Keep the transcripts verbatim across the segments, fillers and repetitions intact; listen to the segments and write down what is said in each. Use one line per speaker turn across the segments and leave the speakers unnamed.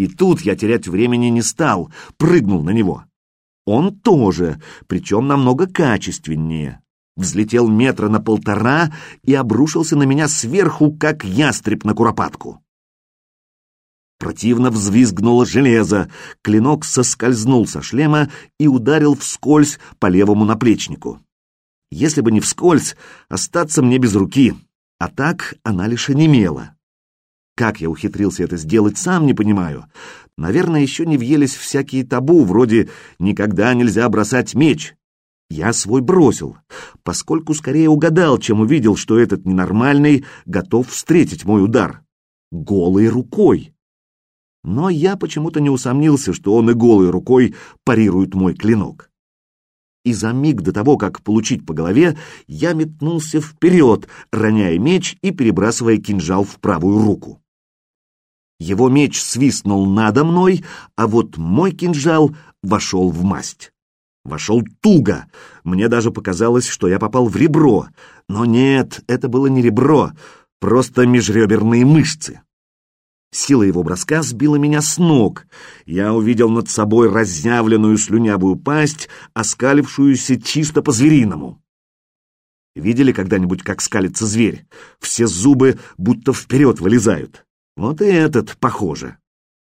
И тут я терять времени не стал, прыгнул на него. Он тоже, причем намного качественнее. Взлетел метра на полтора и обрушился на меня сверху, как ястреб на куропатку. Противно взвизгнуло железо, клинок соскользнул со шлема и ударил вскользь по левому наплечнику. Если бы не вскользь, остаться мне без руки, а так она лишь онемела. Как я ухитрился это сделать, сам не понимаю. Наверное, еще не въелись всякие табу, вроде «никогда нельзя бросать меч». Я свой бросил, поскольку скорее угадал, чем увидел, что этот ненормальный готов встретить мой удар. Голой рукой. Но я почему-то не усомнился, что он и голой рукой парирует мой клинок. И за миг до того, как получить по голове, я метнулся вперед, роняя меч и перебрасывая кинжал в правую руку. Его меч свистнул надо мной, а вот мой кинжал вошел в масть. Вошел туго. Мне даже показалось, что я попал в ребро. Но нет, это было не ребро, просто межреберные мышцы. Сила его броска сбила меня с ног. Я увидел над собой разъявленную слюнявую пасть, оскалившуюся чисто по-звериному. Видели когда-нибудь, как скалится зверь? Все зубы будто вперед вылезают. Вот и этот похоже.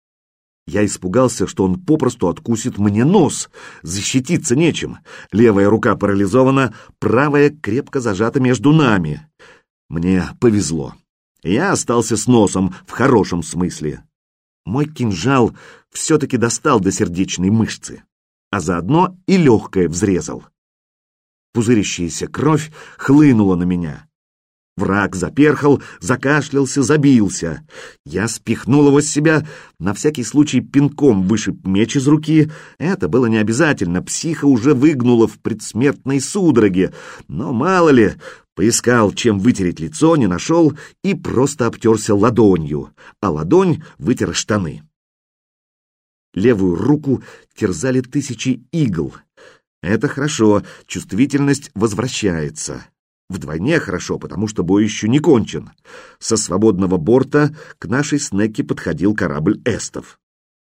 Я испугался, что он попросту откусит мне нос. Защититься нечем. Левая рука парализована, правая крепко зажата между нами. Мне повезло. Я остался с носом в хорошем смысле. Мой кинжал все-таки достал до сердечной мышцы, а заодно и легкое взрезал. Пузырящаяся кровь хлынула на меня. Враг заперхал, закашлялся, забился. Я спихнул его с себя, на всякий случай пинком вышиб меч из руки. Это было не обязательно, психа уже выгнула в предсмертной судороге. Но мало ли, поискал, чем вытереть лицо, не нашел и просто обтерся ладонью, а ладонь вытер штаны. Левую руку терзали тысячи игл. Это хорошо, чувствительность возвращается. Вдвойне хорошо, потому что бой еще не кончен. Со свободного борта к нашей снеке подходил корабль эстов.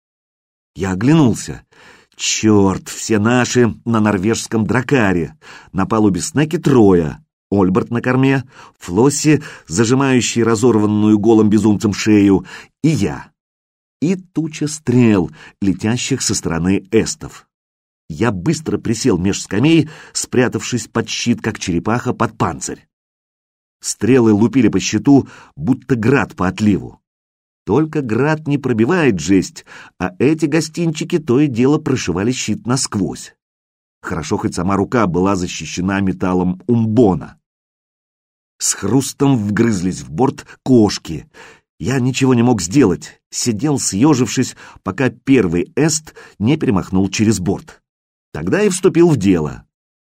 Я оглянулся. Черт, все наши на норвежском дракаре. На палубе снеки трое. Ольберт на корме, Флосси, зажимающий разорванную голым безумцем шею, и я. И туча стрел, летящих со стороны эстов. Я быстро присел меж скамей, спрятавшись под щит, как черепаха под панцирь. Стрелы лупили по щиту, будто град по отливу. Только град не пробивает жесть, а эти гостинчики то и дело прошивали щит насквозь. Хорошо, хоть сама рука была защищена металлом умбона. С хрустом вгрызлись в борт кошки. Я ничего не мог сделать, сидел съежившись, пока первый эст не перемахнул через борт. Тогда и вступил в дело.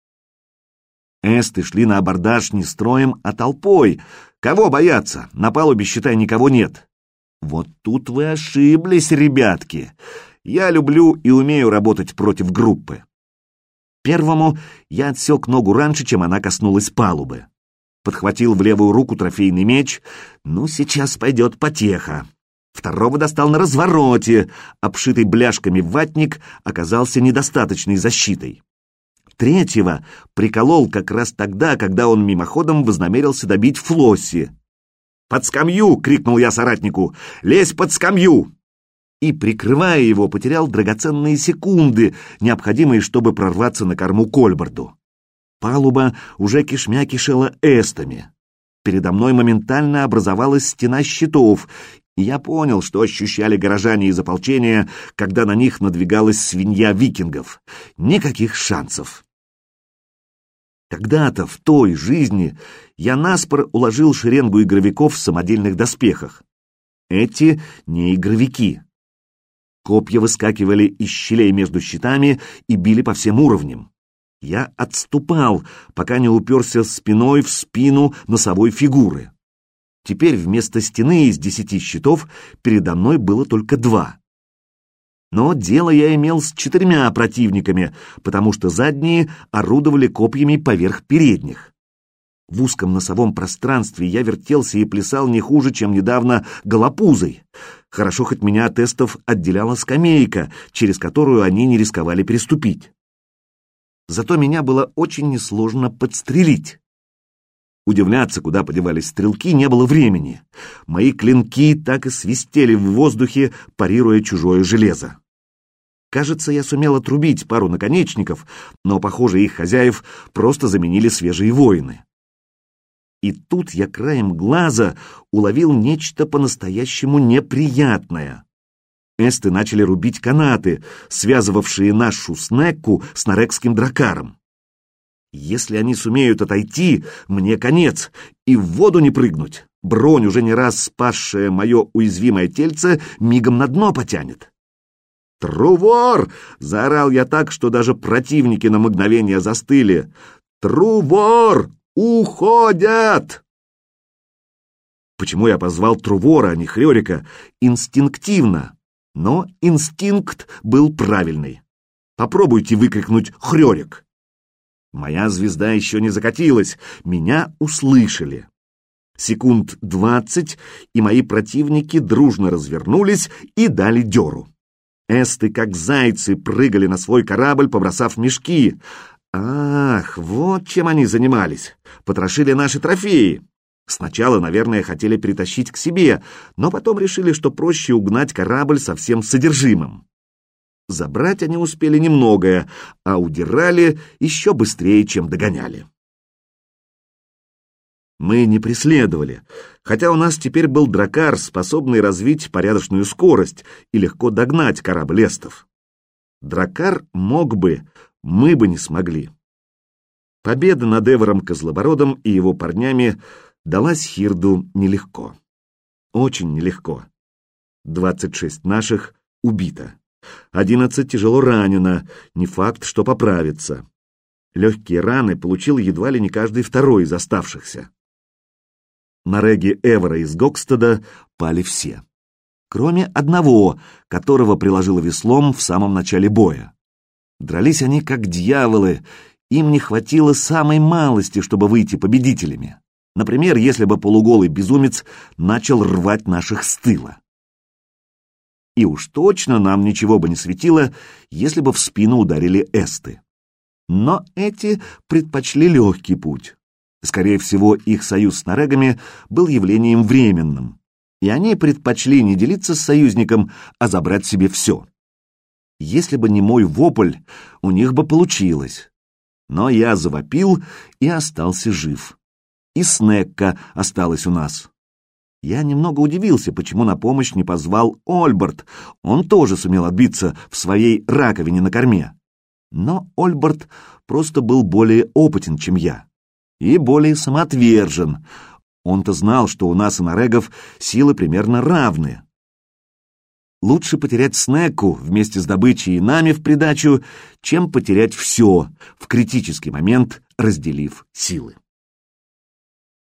Эсты шли на абордаж не строем, а толпой. Кого бояться? На палубе, считай, никого нет. Вот тут вы ошиблись, ребятки. Я люблю и умею работать против группы. Первому я отсек ногу раньше, чем она коснулась палубы. Подхватил в левую руку трофейный меч. Ну, сейчас пойдет потеха. Второго достал на развороте. Обшитый бляшками ватник оказался недостаточной защитой. Третьего приколол как раз тогда, когда он мимоходом вознамерился добить Флосси. «Под скамью!» — крикнул я соратнику. «Лезь под скамью!» И, прикрывая его, потерял драгоценные секунды, необходимые, чтобы прорваться на корму к Ольберду. Палуба уже кишмя кишела эстами. Передо мной моментально образовалась стена щитов, и я понял, что ощущали горожане из ополчения, когда на них надвигалась свинья викингов. Никаких шансов. Когда-то, в той жизни, я наспор уложил шеренгу игровиков в самодельных доспехах. Эти не игровики. Копья выскакивали из щелей между щитами и били по всем уровням. Я отступал, пока не уперся спиной в спину носовой фигуры. Теперь вместо стены из десяти щитов передо мной было только два. Но дело я имел с четырьмя противниками, потому что задние орудовали копьями поверх передних. В узком носовом пространстве я вертелся и плясал не хуже, чем недавно голопузой. Хорошо, хоть меня от эстов отделяла скамейка, через которую они не рисковали переступить. Зато меня было очень несложно подстрелить. Удивляться, куда подевались стрелки, не было времени. Мои клинки так и свистели в воздухе, парируя чужое железо. Кажется, я сумел отрубить пару наконечников, но, похоже, их хозяев просто заменили свежие воины. И тут я краем глаза уловил нечто по-настоящему неприятное. Эсты начали рубить канаты, связывавшие нашу Снекку с нарекским дракаром. Если они сумеют отойти, мне конец, и в воду не прыгнуть. Бронь, уже не раз спасшая мое уязвимое тельце, мигом на дно потянет. «Трувор!» — заорал я так, что даже противники на мгновение застыли. «Трувор! Уходят!» Почему я позвал Трувора, а не Хрёрика? Инстинктивно. Но инстинкт был правильный. Попробуйте выкрикнуть «Хрёрик!». Моя звезда еще не закатилась, меня услышали. Секунд двадцать, и мои противники дружно развернулись и дали дёру. Эсты, как зайцы, прыгали на свой корабль, побросав мешки. Ах, вот чем они занимались. Потрошили наши трофеи. Сначала, наверное, хотели притащить к себе, но потом решили, что проще угнать корабль со всем содержимым. Забрать они успели немногое, а удирали еще быстрее, чем догоняли. Мы не преследовали, хотя у нас теперь был дракар, способный развить порядочную скорость и легко догнать корабль эстов. Дракар мог бы, мы бы не смогли. Победа над Эвором Козлобородом и его парнями далась Хирду нелегко. Очень нелегко. Двадцать шесть наших убито. Одиннадцать тяжело ранено, не факт, что поправится. Легкие раны получил едва ли не каждый второй из оставшихся. На реге Эвора из Гокстеда пали все, кроме одного, которого приложило веслом в самом начале боя. Дрались они как дьяволы, им не хватило самой малости, чтобы выйти победителями. Например, если бы полуголый безумец начал рвать наших с тыла. И уж точно нам ничего бы не светило, если бы в спину ударили эсты. Но эти предпочли легкий путь. Скорее всего, их союз с нарегами был явлением временным, и они предпочли не делиться с союзником, а забрать себе все. Если бы не мой вопль, у них бы получилось. Но я завопил и остался жив. И Снекка осталась у нас. Я немного удивился, почему на помощь не позвал Ольберт. Он тоже сумел отбиться в своей раковине на корме. Но Ольберт просто был более опытен, чем я, и более самоотвержен. Он-то знал, что у нас и нарегов силы примерно равны. Лучше потерять Снекку вместе с добычей и нами в придачу, чем потерять все в критический момент, разделив силы.